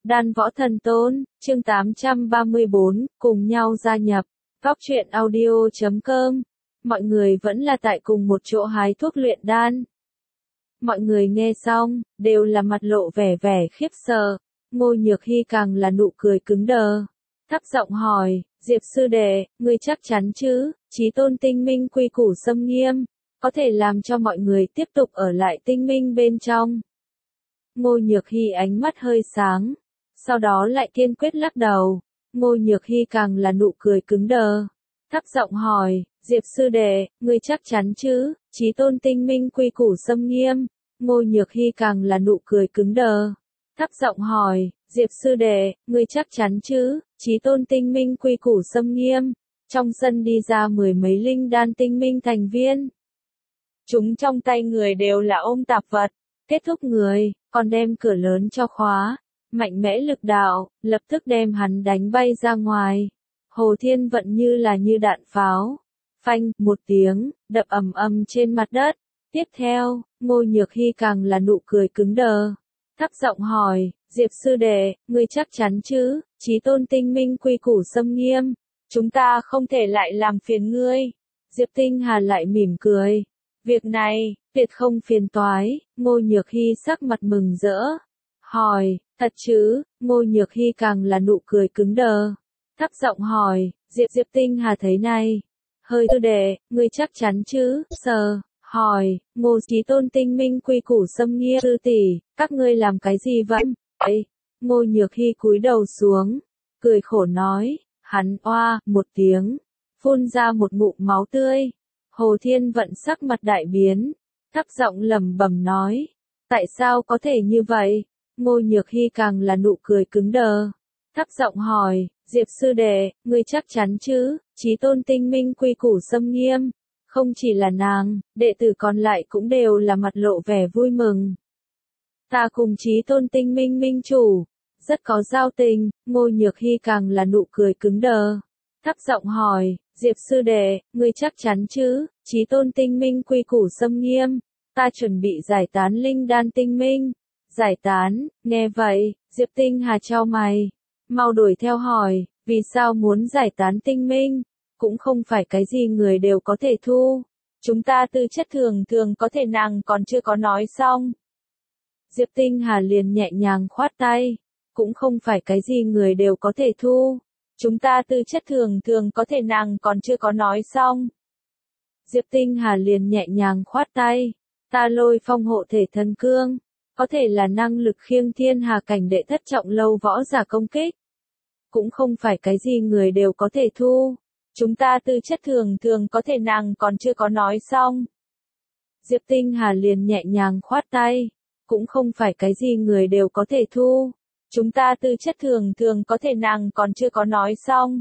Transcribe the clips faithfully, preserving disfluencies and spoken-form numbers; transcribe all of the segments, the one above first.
Đan Võ Thần Tôn, chương tám trăm ba mươi bốn, cùng nhau gia nhập. Góc truyện audio chấm com. Mọi người vẫn là tại cùng một chỗ hái thuốc luyện đan. Mọi người nghe xong, đều là mặt lộ vẻ vẻ khiếp sợ. Ngô Nhược Hy càng là nụ cười cứng đờ. Thấp giọng hỏi, Diệp sư đệ, ngươi chắc chắn chứ, Chí Tôn tinh minh quy củ xâm nghiêm, có thể làm cho mọi người tiếp tục ở lại tinh minh bên trong. Ngô Nhược Hy ánh mắt hơi sáng, sau đó lại kiên quyết lắc đầu. Ngô Nhược Hy càng là nụ cười cứng đờ. Thấp giọng hỏi, Diệp sư đệ, ngươi chắc chắn chứ, Chí Tôn tinh minh quy củ xâm nghiêm. Ngô Nhược Hy càng là nụ cười cứng đờ. Thấp giọng hỏi, Diệp sư đệ, ngươi chắc chắn chứ, Chí Tôn tinh minh quy củ xâm nghiêm. Trong sân đi ra mười mấy linh đan tinh minh thành viên. Chúng trong tay người đều là ôm tạp vật. Kết thúc người, còn đem cửa lớn cho khóa. Mạnh mẽ lực đạo, lập tức đem hắn đánh bay ra ngoài. Hồ Thiên Vận như là như đạn pháo. Phanh, một tiếng, đập ầm ầm trên mặt đất. Tiếp theo, Ngô Nhược Hy càng là nụ cười cứng đờ. Thấp giọng hỏi, Diệp sư đệ, ngươi chắc chắn chứ, Chí Tôn tinh minh quy củ xâm nghiêm. Chúng ta không thể lại làm phiền ngươi. Diệp Tinh Hà lại mỉm cười. Việc này, tuyệt không phiền toái. Ngô Nhược Hy sắc mặt mừng rỡ. Hỏi, thật chứ? Ngô Nhược Hy càng là nụ cười cứng đờ. Thấp giọng hỏi, Diệp Diệp Tinh Hà thấy này. Hơi tư đệ, ngươi chắc chắn chứ? Sờ, hỏi, Ngô Chí Tôn tinh minh quy củ xâm nghiêm sư tỷ, các ngươi làm cái gì vậy? Ê, Ngô Nhược Hy cúi đầu xuống, cười khổ nói, hắn oa, một tiếng, phun ra một ngụm máu tươi. Hồ Thiên Vận sắc mặt đại biến, thấp giọng lẩm bẩm nói, tại sao có thể như vậy? Ngô Nhược Hy càng là nụ cười cứng đờ. Thấp giọng hỏi, Diệp sư đệ, ngươi chắc chắn chứ, Chí Tôn tinh minh quy củ xâm nghiêm. Không chỉ là nàng, đệ tử còn lại cũng đều là mặt lộ vẻ vui mừng. Ta cùng Chí Tôn tinh minh minh chủ, rất có giao tình. Ngô Nhược Hy càng là nụ cười cứng đờ. Thấp giọng hỏi, Diệp sư đệ, ngươi chắc chắn chứ, Chí Tôn tinh minh quy củ xâm nghiêm. Ta chuẩn bị giải tán linh đan tinh minh. Giải tán, nghe vậy, Diệp Tinh Hà chau mày. Mau đuổi theo hỏi, vì sao muốn giải tán tinh minh? Cũng không phải cái gì người đều có thể thu. Chúng ta tư chất thường thường có thể nàng còn chưa có nói xong. Diệp Tinh Hà liền nhẹ nhàng khoát tay. Cũng không phải cái gì người đều có thể thu. Chúng ta tư chất thường thường có thể nàng còn chưa có nói xong. Diệp Tinh Hà liền nhẹ nhàng khoát tay. Ta lôi phong hộ thể thần cương. Có thể là năng lực khiêng thiên hà cảnh đệ thất trọng lâu võ giả công kích. Cũng không phải cái gì người đều có thể thu. Chúng ta tư chất thường thường có thể nàng còn chưa có nói xong. Diệp Tinh Hà liền nhẹ nhàng khoát tay. Cũng không phải cái gì người đều có thể thu. Chúng ta tư chất thường thường có thể nàng còn chưa có nói xong.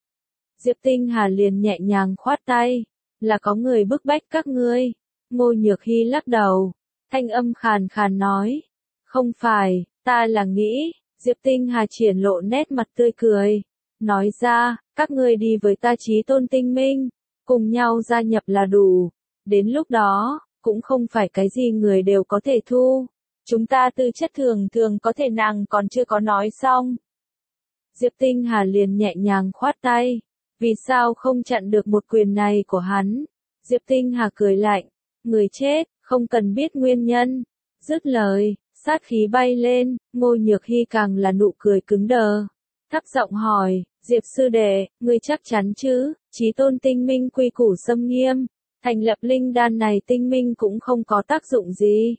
Diệp Tinh Hà liền nhẹ nhàng khoát tay. Là có người bức bách các ngươi. Ngô Nhược Hy lắc đầu. Thanh âm khàn khàn nói. Không phải, ta là nghĩ. Diệp Tinh Hà triển lộ nét mặt tươi cười. Nói ra, các ngươi đi với ta Chí Tôn tinh minh. Cùng nhau gia nhập là đủ. Đến lúc đó, cũng không phải cái gì người đều có thể thu. Chúng ta tư chất thường thường có thể nàng còn chưa có nói xong. Diệp Tinh Hà liền nhẹ nhàng khoát tay. Vì sao không chặn được một quyền này của hắn? Diệp Tinh Hà cười lạnh. Người chết, không cần biết nguyên nhân. Dứt lời, sát khí bay lên. Ngô Nhược Hy càng là nụ cười cứng đờ. Thấp giọng hỏi, Diệp sư đệ, ngươi chắc chắn chứ, Chí Tôn tinh minh quy củ xâm nghiêm. Thành lập linh đan này tinh minh cũng không có tác dụng gì.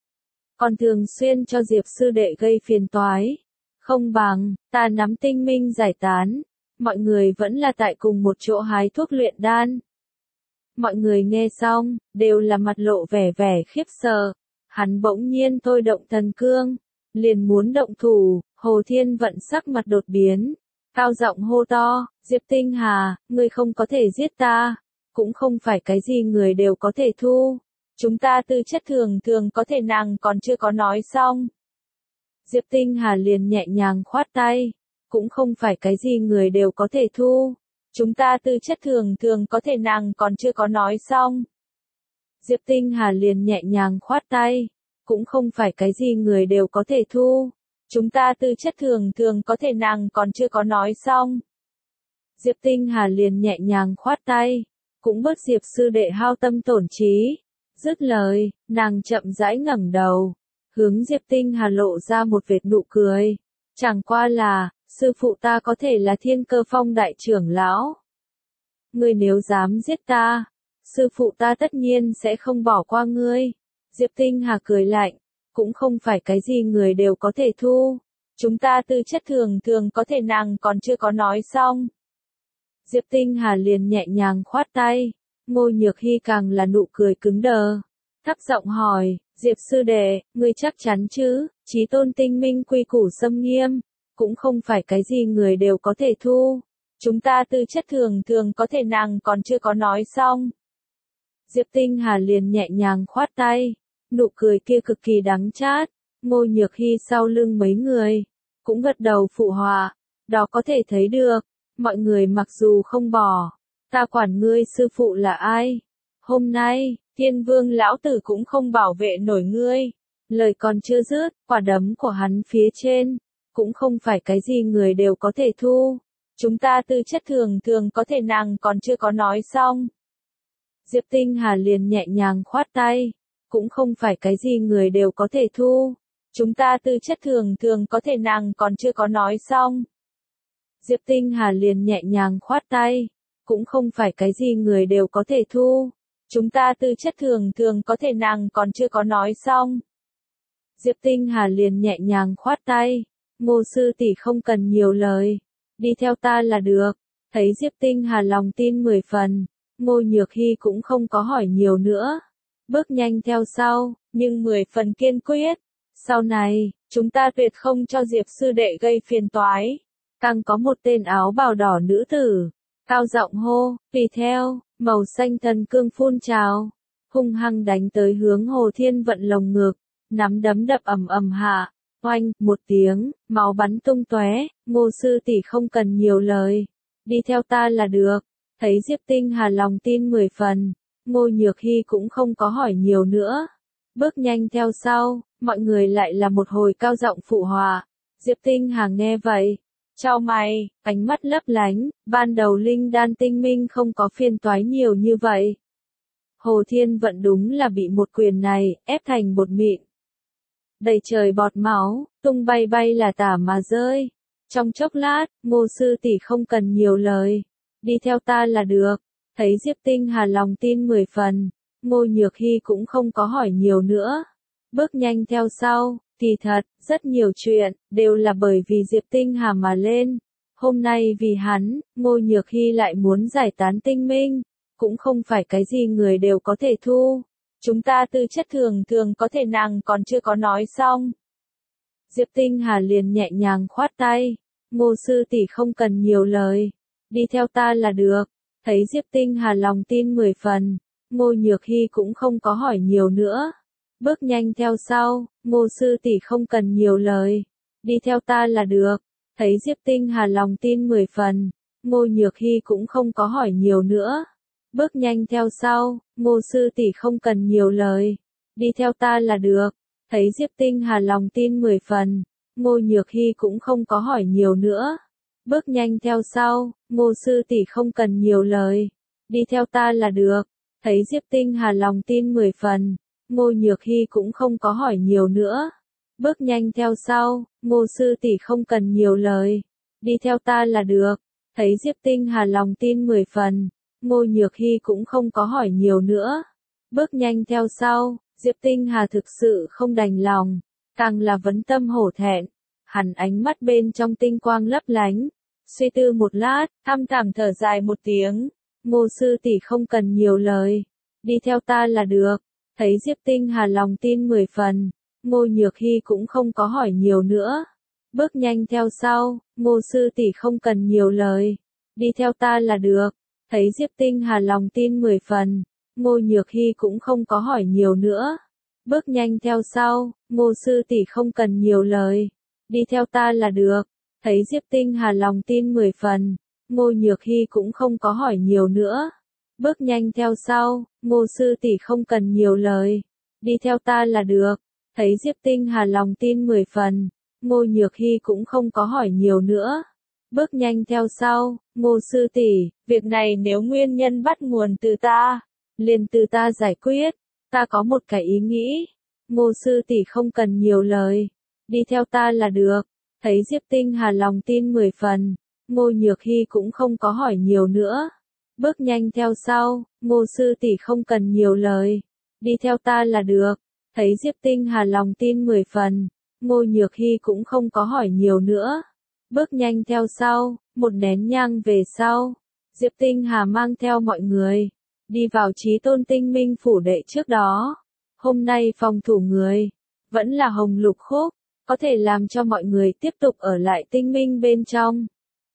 Còn thường xuyên cho Diệp sư đệ gây phiền toái. Không bằng, ta nắm tinh minh giải tán. Mọi người vẫn là tại cùng một chỗ hái thuốc luyện đan. Mọi người nghe xong, đều là mặt lộ vẻ vẻ khiếp sợ. Hắn bỗng nhiên thôi động thần cương. Liền muốn động thủ, Hồ Thiên Vận sắc mặt đột biến. Cao giọng hô to, Diệp Tinh Hà, ngươi không có thể giết ta. Cũng không phải cái gì người đều có thể thu. Chúng ta tư chất thường thường có thể nàng còn chưa có nói xong. Diệp Tinh Hà liền nhẹ nhàng khoát tay. Cũng không phải cái gì người đều có thể thu. Chúng ta tư chất thường thường có thể nàng còn chưa có nói xong. Diệp Tinh Hà liền nhẹ nhàng khoát tay. Cũng không phải cái gì người đều có thể thu. Chúng ta tư chất thường thường có thể nàng còn chưa có nói xong. Diệp Tinh Hà liền nhẹ nhàng khoát tay, cũng bớt Diệp sư đệ hao tâm tổn trí. Dứt lời, nàng chậm rãi ngẩng đầu, hướng Diệp Tinh Hà lộ ra một vệt nụ cười. Chẳng qua là, sư phụ ta có thể là Thiên Cơ Phong đại trưởng lão. Ngươi nếu dám giết ta, sư phụ ta tất nhiên sẽ không bỏ qua ngươi. Diệp Tinh Hà cười lạnh, cũng không phải cái gì người đều có thể thu. Chúng ta tư chất thường thường có thể nàng còn chưa có nói xong. Diệp Tinh Hà liền nhẹ nhàng khoát tay, Ngô Nhược Hy càng là nụ cười cứng đờ. Thấp giọng hỏi, Diệp sư đệ, ngươi chắc chắn chứ, chí tôn tinh minh quy củ xâm nghiêm, cũng không phải cái gì người đều có thể thu. Chúng ta tư chất thường thường có thể nàng còn chưa có nói xong. Diệp Tinh Hà liền nhẹ nhàng khoát tay, nụ cười kia cực kỳ đắng chát. Ngô Nhược Hy sau lưng mấy người, cũng gật đầu phụ họa, đó có thể thấy được, mọi người mặc dù không bỏ, ta quản ngươi sư phụ là ai. Hôm nay, Thiên Vương lão tử cũng không bảo vệ nổi ngươi. Lời còn chưa dứt, quả đấm của hắn phía trên, cũng không phải cái gì người đều có thể thu. Chúng ta tư chất thường thường có thể nàng còn chưa có nói xong. Diệp Tinh Hà liền nhẹ nhàng khoát tay, cũng không phải cái gì người đều có thể thu. Chúng ta tư chất thường thường có thể nàng còn chưa có nói xong. Diệp Tinh Hà liền nhẹ nhàng khoát tay, cũng không phải cái gì người đều có thể thu. Chúng ta tư chất thường thường có thể nàng còn chưa có nói xong. Diệp Tinh Hà liền nhẹ nhàng khoát tay, Ngô sư tỷ không cần nhiều lời, đi theo ta là được. Thấy Diệp Tinh Hà lòng tin mười phần, Ngô Nhược Hy cũng không có hỏi nhiều nữa, bước nhanh theo sau, nhưng mười phần kiên quyết. Sau này, chúng ta tuyệt không cho Diệp sư đệ gây phiền toái. Càng có một tên áo bào đỏ nữ tử, cao giọng hô, tùy theo, màu xanh thần cương phun trào, hung hăng đánh tới hướng Hồ Thiên Vận lồng ngực, nắm đấm đập ầm ầm hạ, oanh, một tiếng, máu bắn tung tóe. Ngô sư tỷ không cần nhiều lời, đi theo ta là được. Thấy Diệp Tinh Hà lòng tin mười phần, Ngô Nhược Hy cũng không có hỏi nhiều nữa, bước nhanh theo sau, mọi người lại là một hồi cao giọng phụ họa. Diệp Tinh Hà nghe vậy, chau mày, ánh mắt lấp lánh, ban đầu linh đan tinh minh không có phiền toái nhiều như vậy. Hồ Thiên Vận đúng là bị một quyền này, ép thành bột mịn. Đầy trời bọt máu, tung bay bay là tả mà rơi. Trong chốc lát, Ngô sư tỷ không cần nhiều lời, đi theo ta là được. Thấy Diệp Tinh Hà lòng tin mười phần, Ngô Nhược Hy cũng không có hỏi nhiều nữa, bước nhanh theo sau. Kỳ thật, rất nhiều chuyện, đều là bởi vì Diệp Tinh Hà mà lên. Hôm nay vì hắn, Ngô Nhược Hy lại muốn giải tán tinh minh, cũng không phải cái gì người đều có thể thu. Chúng ta tư chất thường thường có thể nàng còn chưa có nói xong. Diệp Tinh Hà liền nhẹ nhàng khoát tay, Ngô sư tỷ không cần nhiều lời, đi theo ta là được. Thấy Diệp Tinh Hà lòng tin mười phần, Ngô Nhược Hy cũng không có hỏi nhiều nữa, bước nhanh theo sau. Ngô sư tỷ không cần nhiều lời, đi theo ta là được. Thấy Diệp Tinh Hà lòng tin mười phần, Ngô Nhược Hy cũng không có hỏi nhiều nữa, bước nhanh theo sau. Ngô sư tỷ không cần nhiều lời, đi theo ta là được. Thấy Diệp Tinh Hà lòng tin mười phần, Ngô Nhược Hy cũng không có hỏi nhiều nữa, bước nhanh theo sau. Ngô sư tỷ không cần nhiều lời, đi theo ta là được. Thấy Diệp Tinh Hà lòng tin mười phần, Ngô Nhược Hy cũng không có hỏi nhiều nữa, bước nhanh theo sau. Ngô sư tỷ không cần nhiều lời, đi theo ta là được. Thấy Diệp Tinh Hà lòng tin mười phần, Ngô Nhược Hy cũng không có hỏi nhiều nữa, bước nhanh theo sau. Diệp Tinh Hà thực sự không đành lòng, càng là vấn tâm hổ thẹn, hẳn ánh mắt bên trong tinh quang lấp lánh, suy tư một lát, thăm thẳm thở dài một tiếng. Ngô sư tỷ không cần nhiều lời, đi theo ta là được. Thấy Diệp Tinh Hà lòng tin mười phần, Ngô Nhược Hy cũng không có hỏi nhiều nữa, bước nhanh theo sau. Ngô sư tỷ không cần nhiều lời, đi theo ta là được. Thấy Diệp Tinh Hà lòng tin mười phần, Ngô Nhược Hy cũng không có hỏi nhiều nữa, bước nhanh theo sau. Ngô sư tỷ không cần nhiều lời, đi theo ta là được. Thấy Diệp Tinh Hà lòng tin mười phần, Ngô Nhược Hy cũng không có hỏi nhiều nữa, bước nhanh theo sau. Ngô sư tỷ không cần nhiều lời, đi theo ta là được. Thấy Diệp Tinh Hà lòng tin mười phần, Ngô Nhược Hy cũng không có hỏi nhiều nữa. Bước nhanh theo sau, Ngô sư tỷ, việc này nếu nguyên nhân bắt nguồn từ ta, liền từ ta giải quyết, ta có một cái ý nghĩ. Ngô sư tỷ không cần nhiều lời, đi theo ta là được. Thấy Diệp Tinh Hà lòng tin mười phần, Ngô Nhược Hy cũng không có hỏi nhiều nữa. Bước nhanh theo sau, Ngô sư tỷ không cần nhiều lời, đi theo ta là được. Thấy Diệp Tinh Hà lòng tin mười phần, Ngô Nhược Hy cũng không có hỏi nhiều nữa. Bước nhanh theo sau, một nén nhang về sau, Diệp Tinh Hà mang theo mọi người, đi vào Chí Tôn Tinh Minh phủ đệ trước đó. Hôm nay phòng thủ người, vẫn là Hồng Lục Khúc, có thể làm cho mọi người tiếp tục ở lại Tinh Minh bên trong.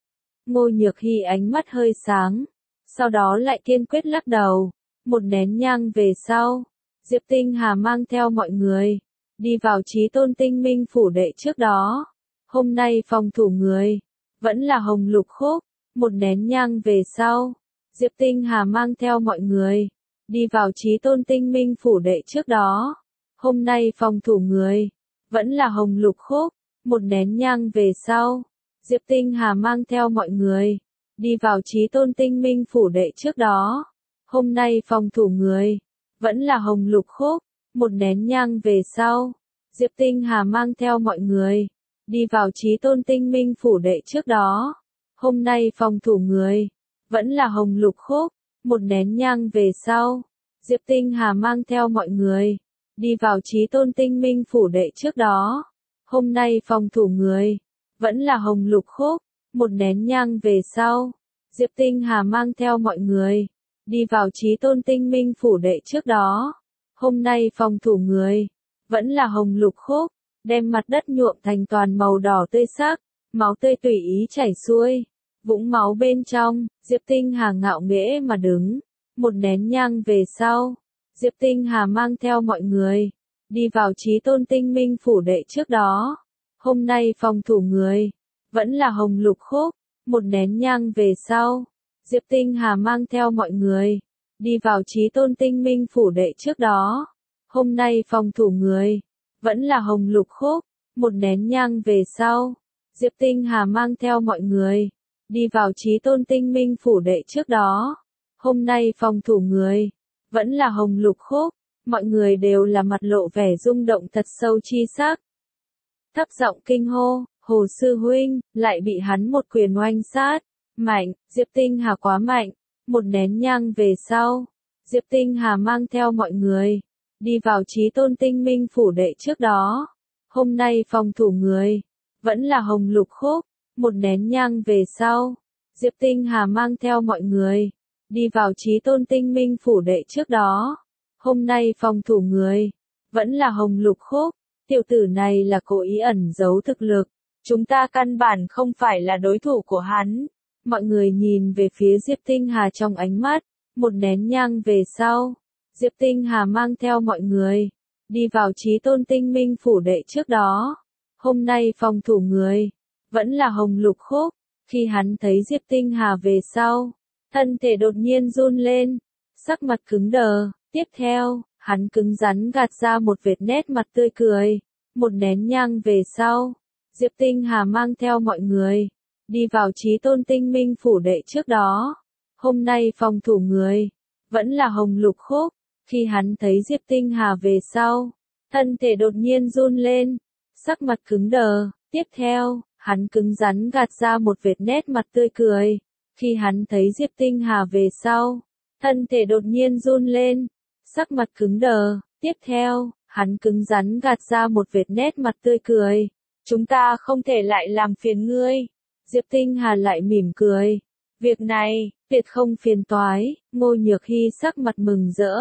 Ngô Nhược Hy ánh mắt hơi sáng, sau đó lại kiên quyết lắc đầu. Một nén nhang về sau, Diệp Tinh Hà mang theo mọi người, đi vào Chí Tôn Tinh Minh phủ đệ trước đó. Hôm nay phòng thủ người, vẫn là Hồng Lục Khúc. Một nén nhang về sau, Diệp Tinh Hà mang theo mọi người, đi vào Chí Tôn Tinh Minh phủ đệ trước đó. Hôm nay phòng thủ người, vẫn là Hồng Lục Khúc. Một nén nhang về sau, Diệp Tinh Hà mang theo mọi người, đi vào Chí Tôn Tinh Minh phủ đệ trước đó. Hôm nay phòng thủ người, vẫn là Hồng Lục Khúc. Một nén nhang về sau, Diệp Tinh Hà mang theo mọi người, đi vào Chí Tôn Tinh Minh phủ đệ trước đó. Hôm nay phòng thủ người, vẫn là Hồng Lục Khúc. Một nén nhang về sau, Diệp Tinh Hà mang theo mọi người, đi vào Chí Tôn Tinh Minh phủ đệ trước đó. Hôm nay phòng thủ người, vẫn là Hồng Lục Khúc. Một nén nhang về sau, Diệp Tinh Hà mang theo mọi người, đi vào Chí Tôn Tinh Minh phủ đệ trước đó. Hôm nay phòng thủ người, vẫn là Hồng Lục Khúc, đem mặt đất nhuộm thành toàn màu đỏ tươi sắc, máu tươi tùy ý chảy xuôi. Vũng máu bên trong, Diệp Tinh Hà ngạo nghễ mà đứng. Một nén nhang về sau, Diệp Tinh Hà mang theo mọi người, đi vào Chí Tôn Tinh Minh phủ đệ trước đó. Hôm nay phòng thủ người, vẫn là Hồng Lục Khúc. Một nén nhang về sau, Diệp Tinh Hà mang theo mọi người, đi vào Chí Tôn Tinh Minh phủ đệ trước đó. Hôm nay phòng thủ người, vẫn là Hồng Lục Khúc. Một nén nhang về sau, Diệp Tinh Hà mang theo mọi người, đi vào Chí Tôn Tinh Minh phủ đệ trước đó. Hôm nay phòng thủ người, vẫn là Hồng Lục Khúc. Mọi người đều là mặt lộ vẻ rung động thật sâu chi sắc. Thấp giọng kinh hô, Hồ sư huynh, lại bị hắn một quyền oanh sát. Mạnh, Diệp Tinh Hà quá mạnh. Một nén nhang về sau, Diệp Tinh Hà mang theo mọi người, đi vào Chí Tôn Tinh Minh phủ đệ trước đó. Hôm nay phòng thủ người, vẫn là Hồng Lục Khúc. Một nén nhang về sau, Diệp Tinh Hà mang theo mọi người, đi vào Chí Tôn Tinh Minh phủ đệ trước đó. Hôm nay phòng thủ người, vẫn là Hồng Lục Khúc. Tiểu tử này là cố ý ẩn giấu thực lực, chúng ta căn bản không phải là đối thủ của hắn. Mọi người nhìn về phía Diệp Tinh Hà trong ánh mắt. Một nén nhang về sau, Diệp Tinh Hà mang theo mọi người, đi vào Chí Tôn Tinh Minh phủ đệ trước đó. Hôm nay phòng thủ người, vẫn là Hồng Lục Khúc. Khi hắn thấy Diệp Tinh Hà về sau, thân thể đột nhiên run lên, sắc mặt cứng đờ. Tiếp theo, hắn cứng rắn gạt ra một vệt nét mặt tươi cười. Một nén nhang về sau, Diệp Tinh Hà mang theo mọi người, đi vào Chí Tôn Tinh Minh phủ đệ trước đó. Hôm nay phòng thủ người, vẫn là Hồng Lục Khúc. Khi hắn thấy Diệp Tinh Hà về sau, thân thể đột nhiên run lên, sắc mặt cứng đờ. Tiếp theo, hắn cứng rắn gạt ra một vệt nét mặt tươi cười. Khi hắn thấy Diệp Tinh Hà về sau, thân thể đột nhiên run lên, sắc mặt cứng đờ. Tiếp theo, hắn cứng rắn gạt ra một vệt nét mặt tươi cười. Chúng ta không thể lại làm phiền ngươi. Diệp Tinh Hà lại mỉm cười. Việc này, tuyệt không phiền toái. Ngô Nhược Hy sắc mặt mừng rỡ.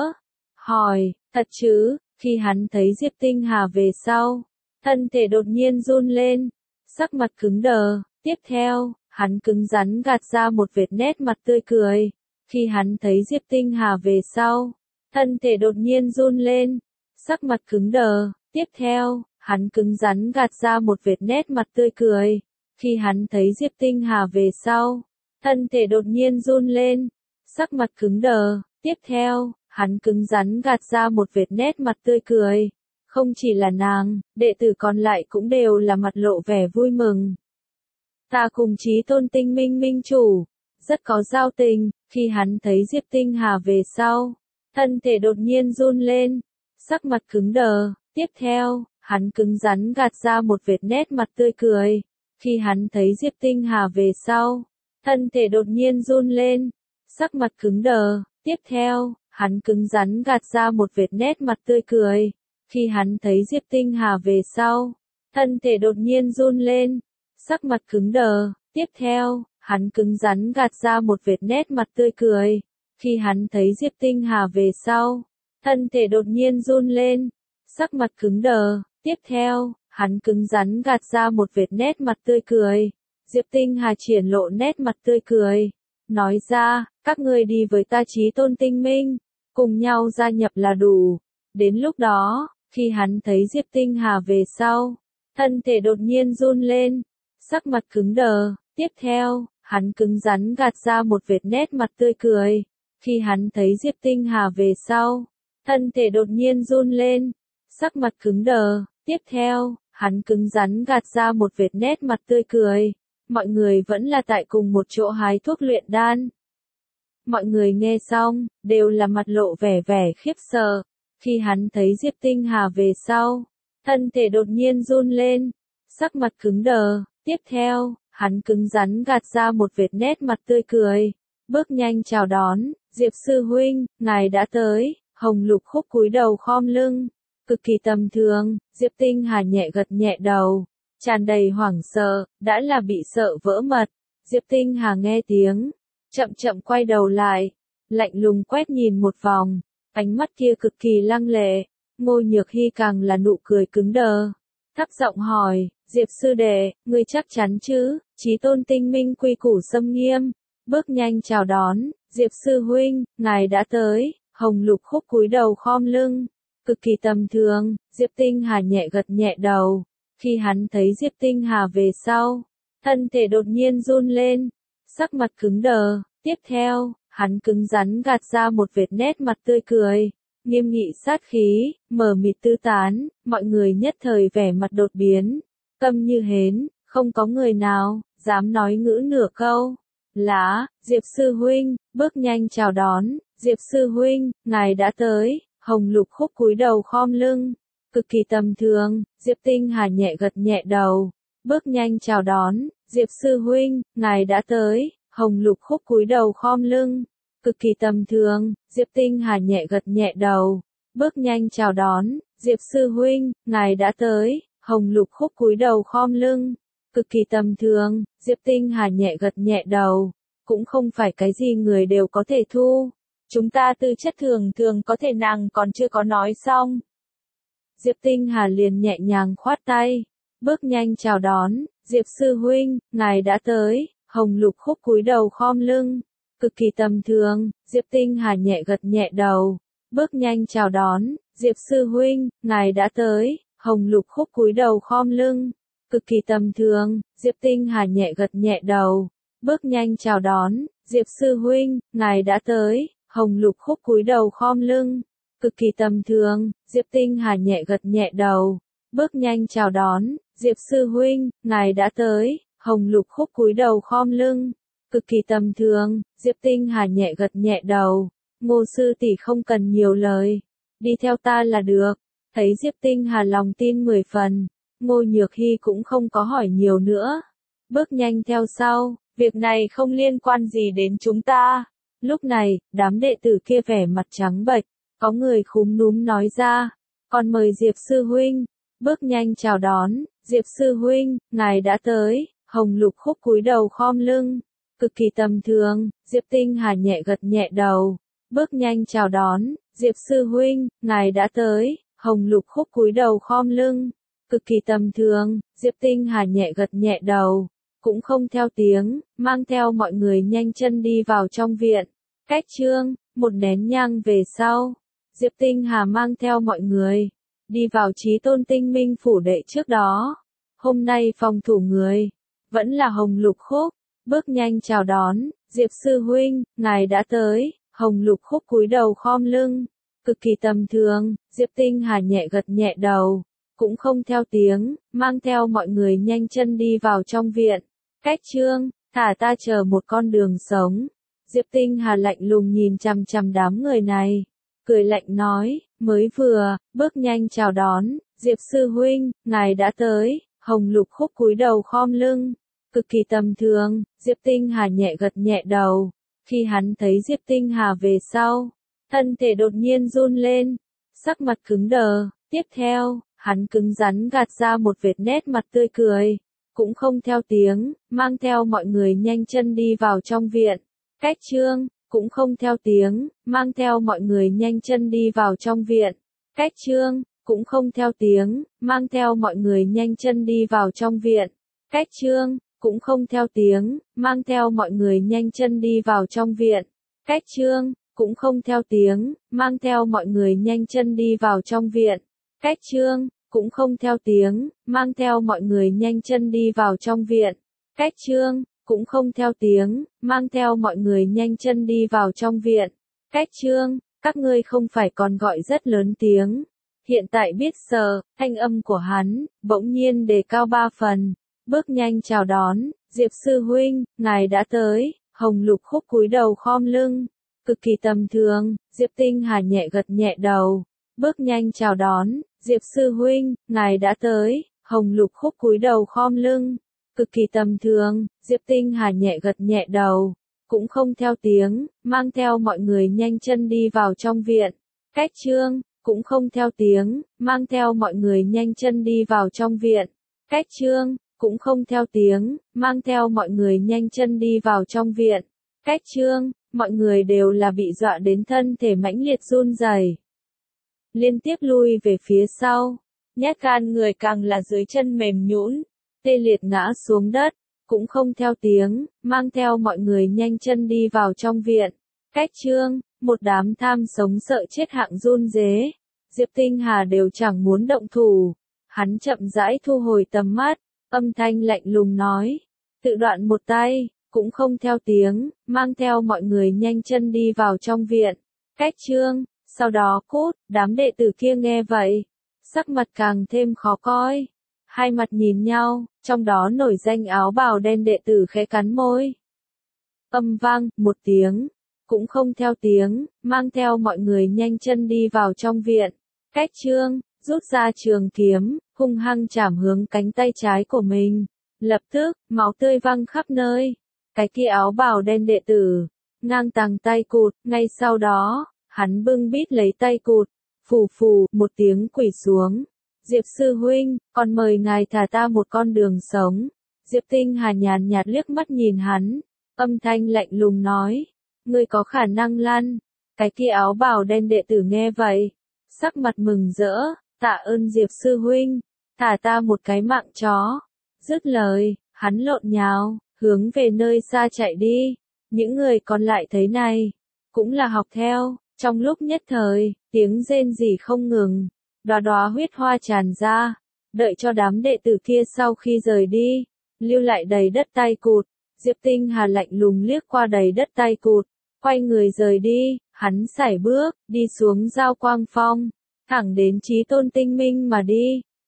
Hỏi, thật chứ? Khi hắn thấy Diệp Tinh Hà về sau, thân thể đột nhiên run lên, sắc mặt cứng đờ. Tiếp theo, hắn cứng rắn gạt ra một vệt nét mặt tươi cười. Khi hắn thấy Diệp Tinh Hà về sau, thân thể đột nhiên run lên, sắc mặt cứng đờ. Tiếp theo, hắn cứng rắn gạt ra một vệt nét mặt tươi cười. Khi hắn thấy Diệp Tinh Hà về sau, thân thể đột nhiên run lên, sắc mặt cứng đờ. Tiếp theo, hắn cứng rắn gạt ra một vệt nét mặt tươi cười. Không chỉ là nàng, đệ tử còn lại cũng đều là mặt lộ vẻ vui mừng. Ta cùng Chí Tôn Tinh Minh Minh chủ, rất có giao tình, khi hắn thấy Diệp Tinh Hà về sau, thân thể đột nhiên run lên, sắc mặt cứng đờ, tiếp theo, hắn cứng rắn gạt ra một vệt nét mặt tươi cười, khi hắn thấy Diệp Tinh Hà về sau, thân thể đột nhiên run lên, sắc mặt cứng đờ, tiếp theo, hắn cứng rắn gạt ra một vệt nét mặt tươi cười, khi hắn thấy Diệp Tinh Hà về sau, thân thể đột nhiên run lên, sắc mặt cứng đờ, tiếp theo, hắn cứng rắn gạt ra một vệt nét mặt tươi cười, khi hắn thấy Diệp Tinh Hà về sau, thân thể đột nhiên run lên, sắc mặt cứng đờ, tiếp theo, hắn cứng rắn gạt ra một vệt nét mặt tươi cười, Diệp Tinh Hà triển lộ nét mặt tươi cười, nói ra, các ngươi đi với ta Chí Tôn Tinh Minh, cùng nhau gia nhập là đủ, đến lúc đó, khi hắn thấy Diệp Tinh Hà về sau, thân thể đột nhiên run lên, sắc mặt cứng đờ, tiếp theo, hắn cứng rắn gạt ra một vệt nét mặt tươi cười, khi hắn thấy Diệp Tinh Hà về sau, thân thể đột nhiên run lên, sắc mặt cứng đờ, tiếp theo, hắn cứng rắn gạt ra một vệt nét mặt tươi cười, mọi người vẫn là tại cùng một chỗ hái thuốc luyện đan. Mọi người nghe xong, đều là mặt lộ vẻ vẻ khiếp sợ, khi hắn thấy Diệp Tinh Hà về sau, thân thể đột nhiên run lên, sắc mặt cứng đờ, tiếp theo, hắn cứng rắn gạt ra một vệt nét mặt tươi cười, bước nhanh chào đón, Diệp sư huynh, ngài đã tới, Hồng Lục Khúc cúi đầu khom lưng, cực kỳ tầm thường, Diệp Tinh Hà nhẹ gật nhẹ đầu, tràn đầy hoảng sợ, đã là bị sợ vỡ mật, Diệp Tinh Hà nghe tiếng, chậm chậm quay đầu lại, lạnh lùng quét nhìn một vòng, ánh mắt kia cực kỳ lăng lệ, Ngô Nhược Hy càng là nụ cười cứng đờ, thấp giọng hỏi, Diệp sư đệ, ngươi chắc chắn chứ? Chí Tôn Tinh Minh quy củ xâm nghiêm, bước nhanh chào đón, Diệp sư huynh, ngài đã tới, Hồng Lục Khúc cúi đầu khom lưng, cực kỳ tầm thường, Diệp Tinh Hà nhẹ gật nhẹ đầu, khi hắn thấy Diệp Tinh Hà về sau, thân thể đột nhiên run lên, sắc mặt cứng đờ, tiếp theo, hắn cứng rắn gạt ra một vệt nét mặt tươi cười, nghiêm nghị sát khí, mờ mịt tư tán, mọi người nhất thời vẻ mặt đột biến, câm như hến, không có người nào dám nói ngữ nửa câu. Lá, Diệp sư huynh, bước nhanh chào đón, Diệp sư huynh, ngài đã tới, Hồng Lục Khúc cúi đầu khom lưng, cực kỳ tầm thường, Diệp Tinh Hà nhẹ gật nhẹ đầu, bước nhanh chào đón, Diệp sư huynh, ngài đã tới, Hồng Lục Khúc cúi đầu khom lưng, cực kỳ tầm thường, Diệp Tinh Hà nhẹ gật nhẹ đầu, bước nhanh chào đón, Diệp sư huynh, ngài đã tới, Hồng Lục Khúc cúi đầu khom lưng, cực kỳ tầm thường, Diệp Tinh Hà nhẹ gật nhẹ đầu, cũng không phải cái gì người đều có thể thu, chúng ta tư chất thường thường có thể nàng còn chưa có nói xong. Diệp Tinh Hà liền nhẹ nhàng khoát tay, bước nhanh chào đón, Diệp sư huynh, ngài đã tới, Hồng Lục Khúc cúi đầu khom lưng, cực kỳ tầm thường, Diệp Tinh Hà nhẹ gật nhẹ đầu, bước nhanh chào đón, Diệp sư huynh, ngài đã tới, Hồng Lục Khúc cúi đầu khom lưng, cực kỳ tầm thường, Diệp Tinh Hà nhẹ gật nhẹ đầu, bước nhanh chào đón, Diệp sư huynh, ngài đã tới, Hồng Lục Khúc cúi đầu khom lưng, cực kỳ tầm thường, Diệp Tinh Hà nhẹ gật nhẹ đầu, bước nhanh chào đón, Diệp sư huynh, ngài đã tới, Hồng Lục Khúc cúi đầu khom lưng, cực kỳ tầm thường, Diệp Tinh Hà nhẹ gật nhẹ đầu, Ngô sư tỷ không cần nhiều lời, đi theo ta là được, thấy Diệp Tinh Hà lòng tin mười phần, Ngô Nhược Hy cũng không có hỏi nhiều nữa, bước nhanh theo sau, việc này không liên quan gì đến chúng ta. Lúc này, đám đệ tử kia vẻ mặt trắng bệch, có người khúm núm nói ra, còn mời Diệp sư huynh, bước nhanh chào đón, Diệp sư huynh, ngài đã tới, Hồng Lục Khúc cúi đầu khom lưng, cực kỳ tầm thường, Diệp Tinh Hà nhẹ gật nhẹ đầu, bước nhanh chào đón, Diệp sư huynh, ngài đã tới, Hồng Lục Khúc cúi đầu khom lưng, cực kỳ tầm thường, Diệp Tinh Hà nhẹ gật nhẹ đầu, cũng không theo tiếng, mang theo mọi người nhanh chân đi vào trong viện. Cách trương, một nén nhang về sau, Diệp Tinh Hà mang theo mọi người, đi vào Chí Tôn Tinh Minh phủ đệ trước đó. Hôm nay phòng thủ người, vẫn là Hồng Lục Khúc, bước nhanh chào đón, Diệp sư huynh, ngài đã tới, Hồng Lục Khúc cúi đầu khom lưng, cực kỳ tầm thường. Diệp Tinh Hà nhẹ gật nhẹ đầu, cũng không theo tiếng, mang theo mọi người nhanh chân đi vào trong viện. Cách Trương, thả ta chờ một con đường sống. Diệp Tinh Hà lạnh lùng nhìn chằm chằm đám người này, cười lạnh nói, mới vừa, bước nhanh chào đón, Diệp sư huynh, ngài đã tới. Hồng Lục Khúc cúi đầu khom lưng, cực kỳ tầm thường. Diệp Tinh Hà nhẹ gật nhẹ đầu, khi hắn thấy Diệp Tinh Hà về sau, thân thể đột nhiên run lên, sắc mặt cứng đờ, tiếp theo, hắn cứng rắn gạt ra một vệt nét mặt tươi cười, cũng không theo tiếng, mang theo mọi người nhanh chân đi vào trong viện. Cách Trương, cũng không theo tiếng, mang theo mọi người nhanh chân đi vào trong viện. Cách Trương, cũng không theo tiếng, mang theo mọi người nhanh chân đi vào trong viện. Cách Trương, cũng không theo tiếng, mang theo mọi người nhanh chân đi vào trong viện. Cách Trương, cũng không theo tiếng, mang theo mọi người nhanh chân đi vào trong viện. Cách Trương, cũng không theo tiếng, mang theo mọi người nhanh chân đi vào trong viện. Cách Trương, cũng không theo tiếng, mang theo mọi người nhanh chân đi vào trong viện. Cách Trương, các ngươi không phải còn gọi rất lớn tiếng. Hiện tại biết sợ, thanh âm của hắn, bỗng nhiên đề cao ba phần, bước nhanh chào đón, Diệp sư huynh, ngài đã tới. Hồng Lục Khúc cúi đầu khom lưng, cực kỳ tầm thường. Diệp Tinh Hà nhẹ gật nhẹ đầu, bước nhanh chào đón, Diệp sư huynh, ngài đã tới. Hồng Lục Khúc cúi đầu khom lưng, cực kỳ tầm thường. Diệp Tinh Hà nhẹ gật nhẹ đầu, cũng không theo tiếng, mang theo mọi người nhanh chân đi vào trong viện. Cách Trương, cũng không theo tiếng, mang theo mọi người nhanh chân đi vào trong viện. Cách Trương, cũng không theo tiếng, mang theo mọi người nhanh chân đi vào trong viện. Cách Trương, mọi người đều là bị dọa đến thân thể mãnh liệt run rẩy, liên tiếp lui về phía sau, nhát gan người càng là dưới chân mềm nhũn, tê liệt ngã xuống đất, cũng không theo tiếng, mang theo mọi người nhanh chân đi vào trong viện. Cách Trương, một đám tham sống sợ chết hạng run rế. Diệp Tinh Hà đều chẳng muốn động thủ, hắn chậm rãi thu hồi tầm mắt, âm thanh lạnh lùng nói, tự đoạn một tay, cũng không theo tiếng, mang theo mọi người nhanh chân đi vào trong viện. Cách Trương, sau đó cút. Đám đệ tử kia nghe vậy, sắc mặt càng thêm khó coi, hai mặt nhìn nhau, trong đó nổi danh áo bào đen đệ tử khẽ cắn môi. Âm vang một tiếng, cũng không theo tiếng, mang theo mọi người nhanh chân đi vào trong viện. Cách Trương, rút ra trường kiếm, hung hăng chảm hướng cánh tay trái của mình. Lập tức, máu tươi văng khắp nơi. Cái kia áo bào đen đệ tử, ngang tàng tay cụt, ngay sau đó, hắn bưng bít lấy tay cụt, phù phù, một tiếng quỳ xuống. Diệp sư huynh, còn mời ngài thả ta một con đường sống. Diệp Tinh Hà nhàn nhạt liếc mắt nhìn hắn, âm thanh lạnh lùng nói, ngươi có khả năng lăn. Cái kia áo bào đen đệ tử nghe vậy, sắc mặt mừng rỡ, tạ ơn Diệp sư huynh, thả ta một cái mạng chó. Dứt lời, hắn lộn nhào, hướng về nơi xa chạy đi. Những người còn lại thấy này, cũng là học theo, trong lúc nhất thời, tiếng rên rỉ không ngừng, đóa đóa huyết hoa tràn ra, đợi cho đám đệ tử kia sau khi rời đi, lưu lại đầy đất tay cụt. Diệp Tinh Hà lạnh lùng liếc qua đầy đất tay cụt, quay người rời đi, hắn sải bước, đi xuống Giao Quang Phong, thẳng đến Chí Tôn Tinh Minh mà đi.